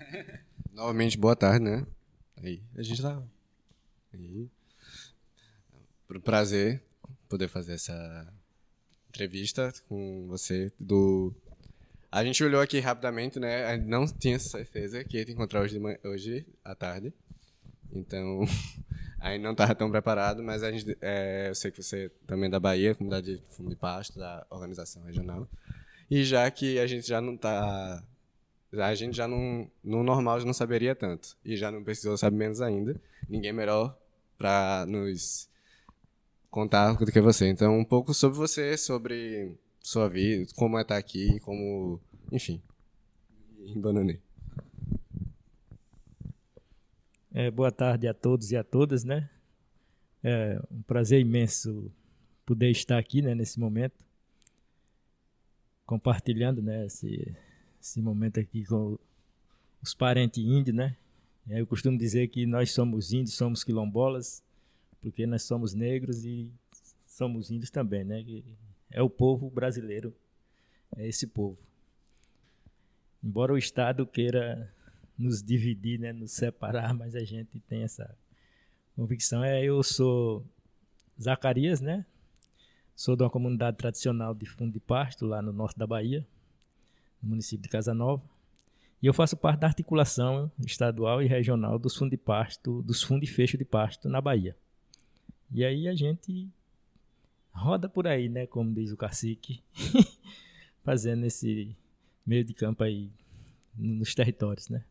Novamente, boa tarde, né? Aí, a gente tá. Aí, por um prazer poder fazer essa entrevista com você. A gente olhou aqui rapidamente, né? A gente não tinha certeza que ia te encontrar hoje à tarde. Então, a gente não estava tão preparado, mas eu sei que você também é da Bahia, comunidade de fundo de pasto, da organização regional. E já que a gente já não está. A gente já não, no normal já não saberia tanto. E já não precisou saber menos ainda. Ninguém melhor para nos contar do que você. Então, um pouco sobre você, sobre sua vida, como é estar aqui, como. Enfim, embananei. Boa tarde a todos e a todas, né? É um prazer imenso poder estar aqui, né, nesse momento, compartilhando, né, esse momento aqui com os parentes índios, né? Eu costumo dizer que nós somos índios, somos quilombolas, porque nós somos negros e somos índios também, né? Que é o povo brasileiro, é esse povo. Embora o Estado queira nos dividir, né, nos separar, mas a gente tem essa convicção. Eu sou Zacarias, né? Sou de uma comunidade tradicional de fundo de pasto, lá no norte da Bahia, no município de Casa Nova. E eu faço parte da articulação estadual e regional dos fundos de pasto, dos fundos de fecho de pasto na Bahia. E aí a gente roda por aí, né? Como diz o cacique, fazendo esse meio de campo aí nos territórios, né?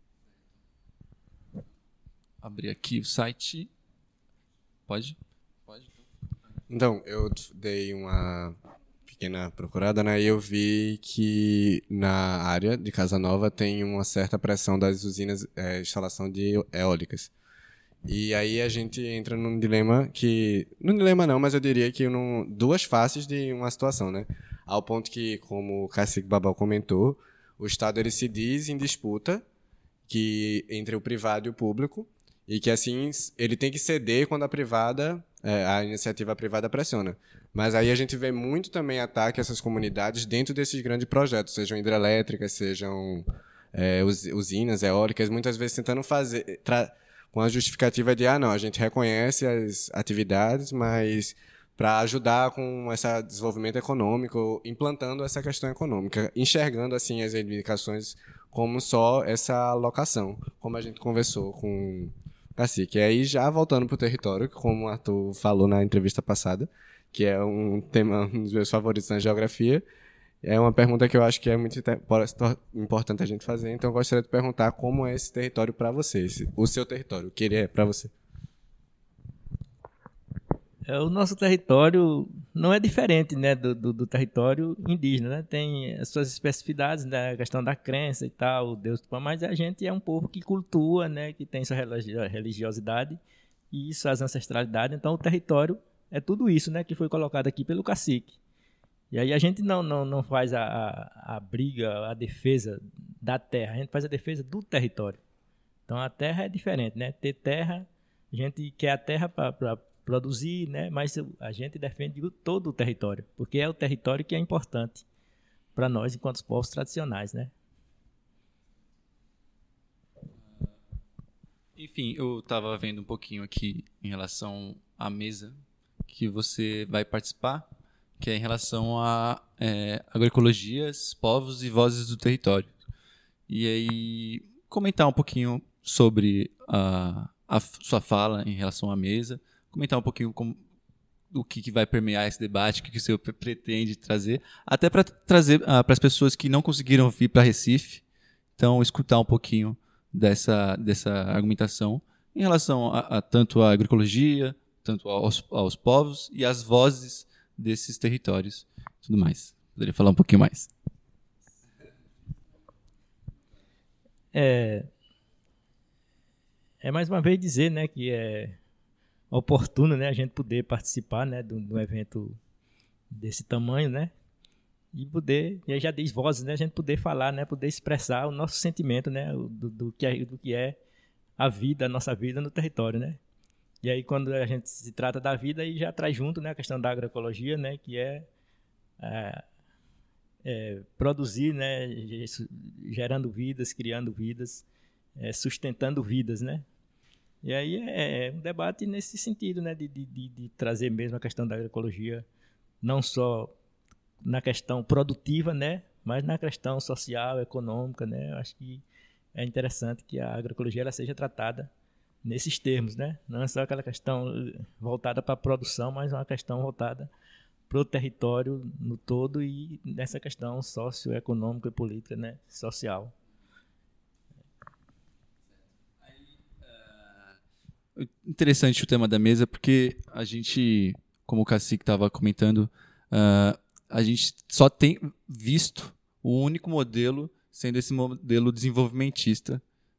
Abrir aqui o site. Pode? Pode. Então, eu dei uma pequena procurada, né? E eu vi que na área de Casa Nova tem uma certa pressão das usinas, instalação de eólicas. E aí a gente entra num dilema que... Num dilema não, mas eu diria que duas faces de uma situação, né? Ao ponto que, como o Cacique Babal comentou, o Estado ele se diz em disputa entre o privado e o público, e que assim ele tem que ceder quando a iniciativa privada pressiona. Mas aí a gente vê muito também ataque a essas comunidades dentro desses grandes projetos, sejam hidrelétricas, sejam usinas eólicas, muitas vezes tentando fazer com a justificativa de não, a gente reconhece as atividades, mas para ajudar com esse desenvolvimento econômico, implantando essa questão econômica, enxergando assim as reivindicações como só essa alocação, como a gente conversou com o Cacique. E aí, já voltando para o território, como o Arthur falou na entrevista passada, que é um tema, um dos meus favoritos na geografia, é uma pergunta que eu acho que é muito importante a gente fazer, então eu gostaria de perguntar como é esse território para você, o seu território, o que ele é para você. O nosso território não é diferente, né, do território indígena, né? Tem as suas especificidades, né, a questão da crença e tal, o Deus Tupã, mas a gente é um povo que cultua, né, que tem sua religiosidade e suas ancestralidades. Então o território é tudo isso, né, que foi colocado aqui pelo cacique. E aí a gente não faz a briga, a defesa da terra, a gente faz a defesa do território. Então a terra é diferente, né? Ter terra, a gente quer a terra para produzir, né? Mas a gente defende todo o território, porque é o território que é importante para nós enquanto povos tradicionais, né? Enfim, eu estava vendo um pouquinho aqui em relação à mesa que você vai participar, que é em relação a agroecologias, povos e vozes do território. E aí, comentar um pouquinho sobre a sua fala em relação à mesa, comentar um pouquinho o que vai permear esse debate, o que o senhor pretende trazer, até para trazer para as pessoas que não conseguiram vir para Recife, então escutar um pouquinho dessa argumentação em relação a tanto à agroecologia, tanto aos povos e às vozes desses territórios e tudo mais. Poderia falar um pouquinho mais? É mais uma vez dizer, né, que é oportuno, né, a gente poder participar, né, de um evento desse tamanho, né, e aí já diz vozes, né, a gente poder falar, né, poder expressar o nosso sentimento, né, do que é a vida, a nossa vida no território, né. E aí quando a gente se trata da vida, aí já traz junto, né, a questão da agroecologia, né, que é produzir, né, gerando vidas, criando vidas, sustentando vidas, né? E aí é um debate nesse sentido, né, de trazer mesmo a questão da agroecologia, não só na questão produtiva, né, mas na questão social, econômica, né? Eu acho que é interessante que a agroecologia ela seja tratada nesses termos, né? Não é só aquela questão voltada para a produção, mas uma questão voltada para o território no todo e nessa questão socioeconômica e política, né, social. Interessante o tema da mesa, porque a gente, como o Cacique estava comentando, a gente só tem visto o único modelo sendo esse modelo desenvolvimentista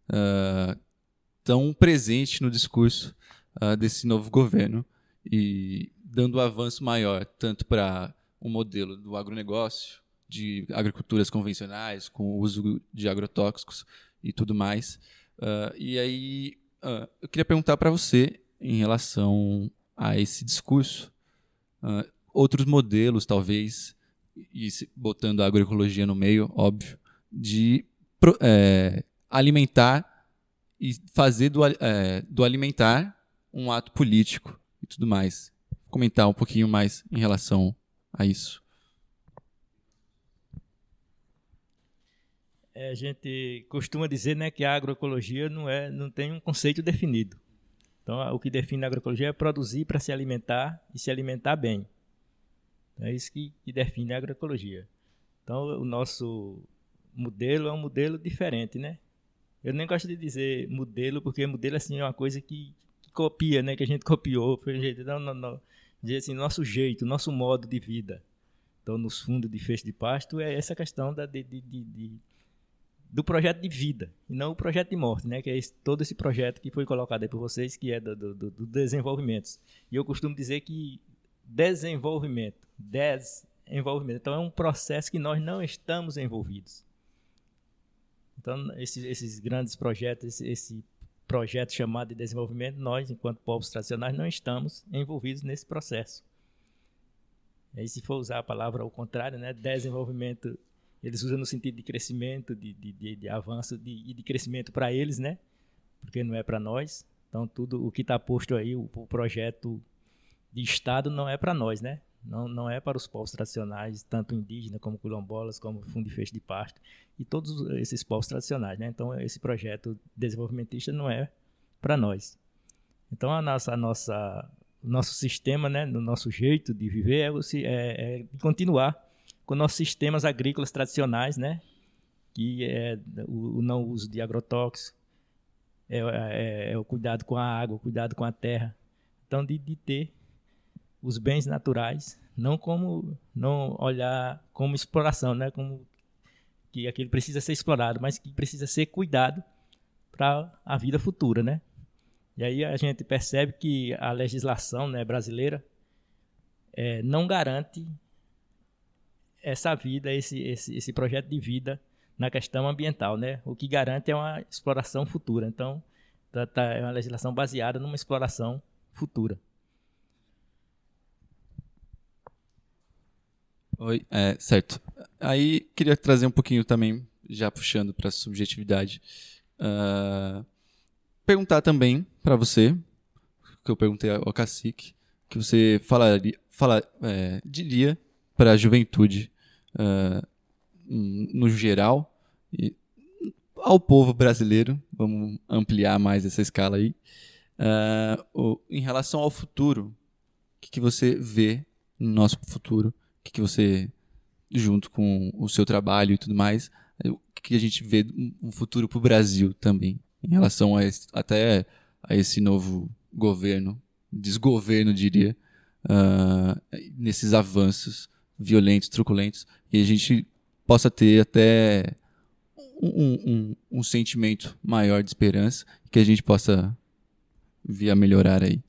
tão presente no discurso desse novo governo e dando um avanço maior tanto para o modelo do agronegócio, de agriculturas convencionais, com o uso de agrotóxicos e tudo mais. E aí eu queria perguntar para você, em relação a esse discurso, outros modelos, talvez, e botando a agroecologia no meio, óbvio, de alimentar e fazer do alimentar um ato político e tudo mais. Comentar um pouquinho mais em relação a isso. A gente costuma dizer, né, que a agroecologia não tem um conceito definido. Então, o que define a agroecologia é produzir para se alimentar e se alimentar bem. É isso que define a agroecologia. Então, o nosso modelo é um modelo diferente, né? Eu nem gosto de dizer modelo, porque modelo assim, é uma coisa que copia, né? Que a gente copiou. Foi um jeito, não. Dizer assim, nosso jeito, nosso modo de vida. Então, nos fundos de feixe de pasto, é essa questão do projeto de vida, e não o projeto de morte, né? Que é todo esse projeto que foi colocado aí por vocês, que é do desenvolvimento. E eu costumo dizer que desenvolvimento, então é um processo que nós não estamos envolvidos. Então, esses grandes projetos, esse projeto chamado de desenvolvimento, nós, enquanto povos tradicionais, não estamos envolvidos nesse processo. Aí, se for usar a palavra ao contrário, né? Desenvolvimento, eles usam no sentido de crescimento, de avanço e de crescimento para eles, né? Porque não é para nós. Então, tudo o que está posto aí, o projeto de Estado, não é para nós, né? Não é para os povos tradicionais, tanto indígenas como quilombolas, como fundo de feixe de pasto, e todos esses povos tradicionais, né? Então, esse projeto desenvolvimentista não é para nós. Então, o nosso sistema, né, no nosso jeito de viver, é continuar com nossos sistemas agrícolas tradicionais, né? Que é o não uso de agrotóxicos, é o cuidado com a água, o cuidado com a terra. Então, de ter os bens naturais, não olhar como exploração, né? Como que aquilo precisa ser explorado, mas que precisa ser cuidado para a vida futura, né? E aí a gente percebe que a legislação, né, brasileira não garante essa vida, esse projeto de vida na questão ambiental, né? O que garante é uma exploração futura. Então, é uma legislação baseada numa exploração futura. Oi, certo. Aí queria trazer um pouquinho também, já puxando para a subjetividade, perguntar também para você, que eu perguntei ao Cacique, que você diria para a juventude no geral e ao povo brasileiro, vamos ampliar mais essa escala aí, em relação ao futuro, o que você vê no nosso futuro, o que você, junto com o seu trabalho e tudo mais, o que a gente vê um futuro para o Brasil também, em relação até a esse novo governo, desgoverno, diria, nesses avanços violentos, truculentos, e a gente possa ter até um sentimento maior de esperança, que a gente possa vir a melhorar aí.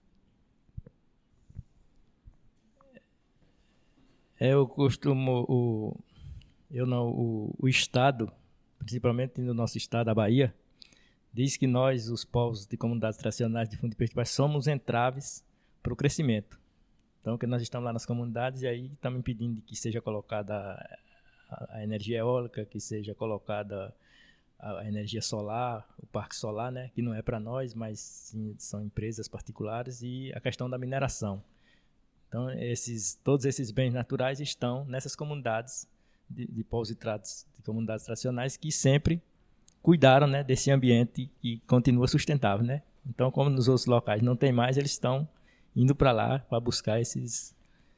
Eu costumo, o Estado, principalmente no nosso estado, a Bahia, diz que nós, os povos de comunidades tradicionais de fundo de peixe, somos entraves para o crescimento. Então, que nós estamos lá nas comunidades e aí estamos impedindo que seja colocada a energia eólica, que seja colocada a energia solar, o parque solar, né, que não é para nós, mas sim, são empresas particulares, e a questão da mineração. Então, todos esses bens naturais estão nessas comunidades de povos e tratos, de comunidades tradicionais, que sempre cuidaram, né, desse ambiente que continua sustentável, né? Então, como nos outros locais não tem mais, eles estão indo para lá para buscar esses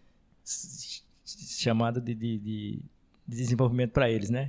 chamados de desenvolvimento para eles, né?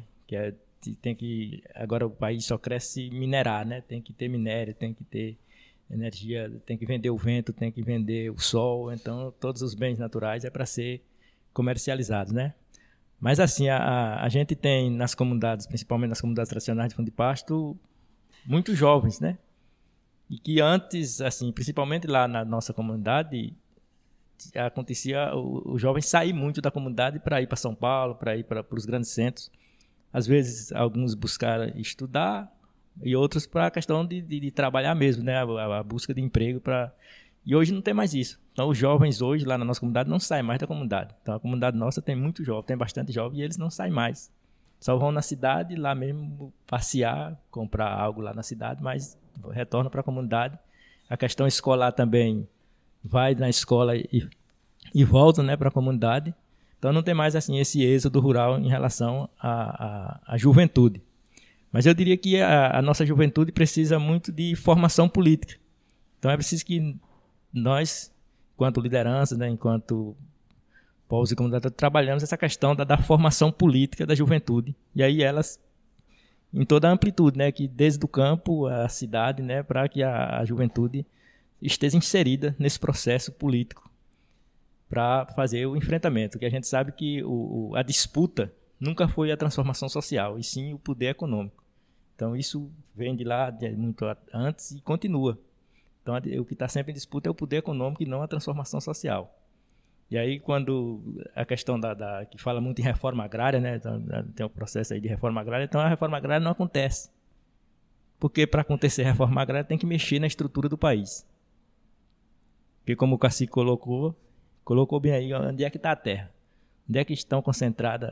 Agora o país só cresce minerar, né? Tem que ter minério, tem que ter energia, tem que vender o vento, tem que vender o sol. Então, todos os bens naturais é para ser comercializados, né? Mas assim, a gente tem nas comunidades, principalmente nas comunidades tradicionais de fundo de pasto, muitos jovens, né? E que antes, assim, principalmente lá na nossa comunidade, acontecia o jovem sair muito da comunidade para ir para São Paulo, para ir para os grandes centros. Às vezes, alguns buscaram estudar e outros para a questão de trabalhar mesmo, né? A busca de emprego. E hoje não tem mais isso. Então, os jovens hoje, lá na nossa comunidade, não saem mais da comunidade. Então, a comunidade nossa tem muito jovem, tem bastante jovem, e eles não saem mais. Só vão na cidade, lá mesmo, passear, comprar algo lá na cidade, mas retornam para a comunidade. A questão escolar também vai na escola e volta, né, para a comunidade. Então, não tem mais assim esse êxodo rural em relação à juventude. Mas eu diria que a nossa juventude precisa muito de formação política. Então, é preciso que nós, enquanto liderança, né, enquanto povos e comunidades, trabalhamos essa questão da formação política da juventude. E aí elas, em toda a amplitude, né, que desde o campo à cidade, né, para que a juventude esteja inserida nesse processo político para fazer o enfrentamento. Que a gente sabe que a disputa nunca foi a transformação social, e sim o poder econômico. Então isso vem de lá muito antes e continua. Então, o que está sempre em disputa é o poder econômico e não a transformação social. E aí, quando a questão que fala muito em reforma agrária, né? Então, tem um processo aí de reforma agrária, então a reforma agrária não acontece. Porque para acontecer a reforma agrária tem que mexer na estrutura do país. Porque como o Cacique colocou bem aí, onde é que está a terra? Onde é que estão concentradas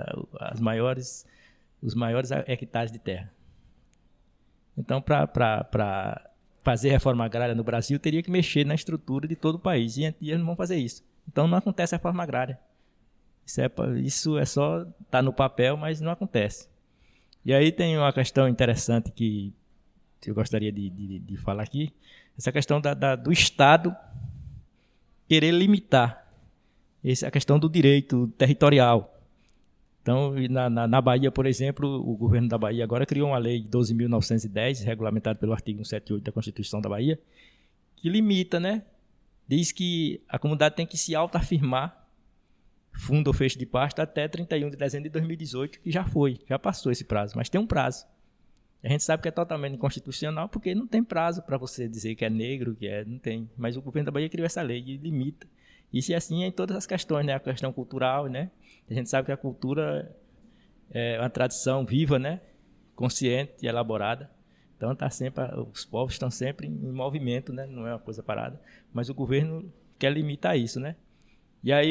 os maiores hectares de terra? Então, para fazer reforma agrária no Brasil, teria que mexer na estrutura de todo o país. E eles não vão fazer isso. Então, não acontece a reforma agrária. Isso é só tá no papel, mas não acontece. E aí tem uma questão interessante que eu gostaria de falar aqui. Essa questão do Estado querer limitar a questão do direito territorial. Então, na Bahia, por exemplo, o governo da Bahia agora criou uma lei de 12.910, regulamentada pelo artigo 178 da Constituição da Bahia, que limita, né? Diz que a comunidade tem que se autoafirmar fundo ou fecho de pasto até 31 de dezembro de 2018, que já passou esse prazo, mas tem um prazo. A gente sabe que é totalmente inconstitucional, porque não tem prazo para você dizer que é negro, não tem. Mas o governo da Bahia criou essa lei e limita. Isso é assim em todas as questões, né? A questão cultural, né? A gente sabe que a cultura é uma tradição viva, né? Consciente e elaborada. Então os povos estão sempre em movimento, né? Não é uma coisa parada. Mas o governo quer limitar isso, né? E aí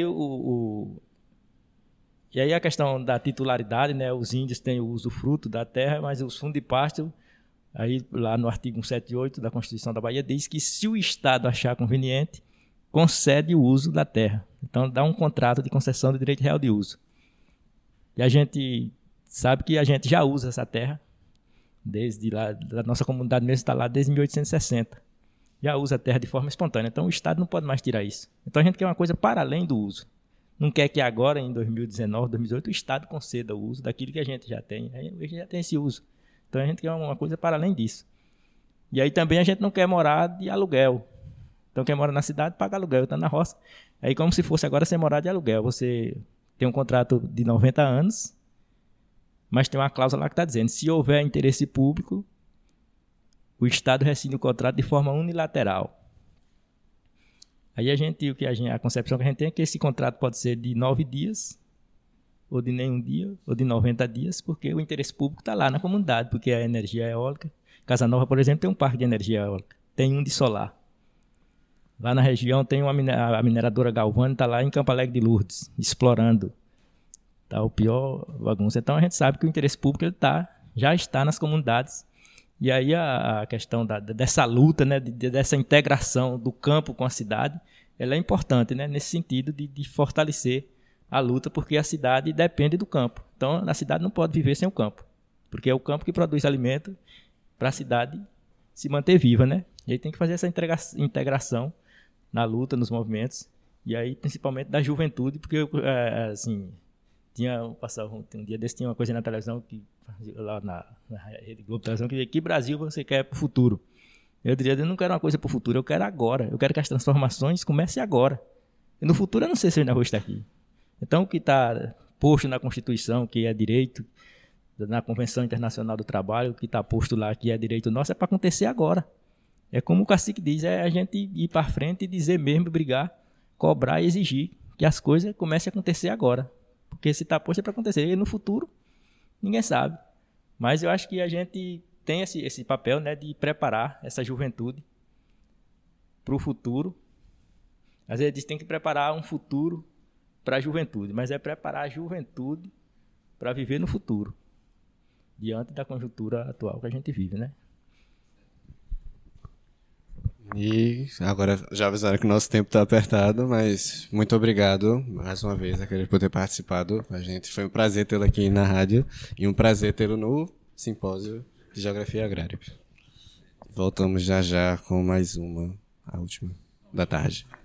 E aí a questão da titularidade, né? Os índios têm o usufruto da terra, mas os fundos de pasto, aí lá no artigo 178 da Constituição da Bahia, diz que se o Estado achar conveniente, concede o uso da terra. Então, dá um contrato de concessão de direito real de uso. E a gente sabe que a gente já usa essa terra, desde lá, da nossa comunidade mesmo está lá desde 1860. Já usa a terra de forma espontânea. Então, o Estado não pode mais tirar isso. Então, a gente quer uma coisa para além do uso. Não quer que agora, em 2019, 2018, o Estado conceda o uso daquilo que a gente já tem. A gente já tem esse uso. Então, a gente quer uma coisa para além disso. E aí também a gente não quer morar de aluguel. Então, quem mora na cidade paga aluguel, está na roça. Aí, como se fosse agora você morar de aluguel. Você tem um contrato de 90 anos, mas tem uma cláusula lá que está dizendo, se houver interesse público, o Estado rescinde o contrato de forma unilateral. Aí a concepção que a gente tem é que esse contrato pode ser de 9 dias, ou de nenhum dia, ou de 90 dias, porque o interesse público está lá na comunidade, porque a energia eólica. Casa Nova, por exemplo, tem um parque de energia eólica, tem um de solar. Lá na região tem a mineradora Galvani, está lá em Campo Alegre de Lourdes, explorando. Tá o pior bagunça. Então a gente sabe que o interesse público ele já está nas comunidades. E aí a questão dessa luta, né, dessa integração do campo com a cidade, ela é importante, né, nesse sentido de fortalecer a luta, porque a cidade depende do campo. Então a cidade não pode viver sem o campo, porque é o campo que produz alimento para a cidade se manter viva, né? E aí tem que fazer essa integração na luta, nos movimentos, e aí principalmente da juventude, porque assim, um dia desse tinha uma coisa na televisão, lá na Rede Globo Televisão, que dizia: que Brasil você quer para o futuro? Eu diria: eu não quero uma coisa para o futuro, eu quero agora. Eu quero que as transformações comecem agora. E no futuro eu não sei se eu ainda vou estar aqui. Então o que está posto na Constituição, que é direito, na Convenção Internacional do Trabalho, o que está posto lá, que é direito nosso, é para acontecer agora. É como o cacique diz, é a gente ir para frente e dizer mesmo, brigar, cobrar e exigir que as coisas comecem a acontecer agora. Porque se está posto é para acontecer. E no futuro, ninguém sabe. Mas eu acho que a gente tem esse papel, né, de preparar essa juventude para o futuro. Às vezes diz que tem que preparar um futuro para a juventude, mas é preparar a juventude para viver no futuro, diante da conjuntura atual que a gente vive, né? E agora já avisaram que o nosso tempo está apertado, mas muito obrigado mais uma vez por ter participado. A gente foi um prazer tê-lo aqui na rádio e um prazer tê-lo no Simpósio de Geografia Agrária. Voltamos já com mais uma, a última da tarde.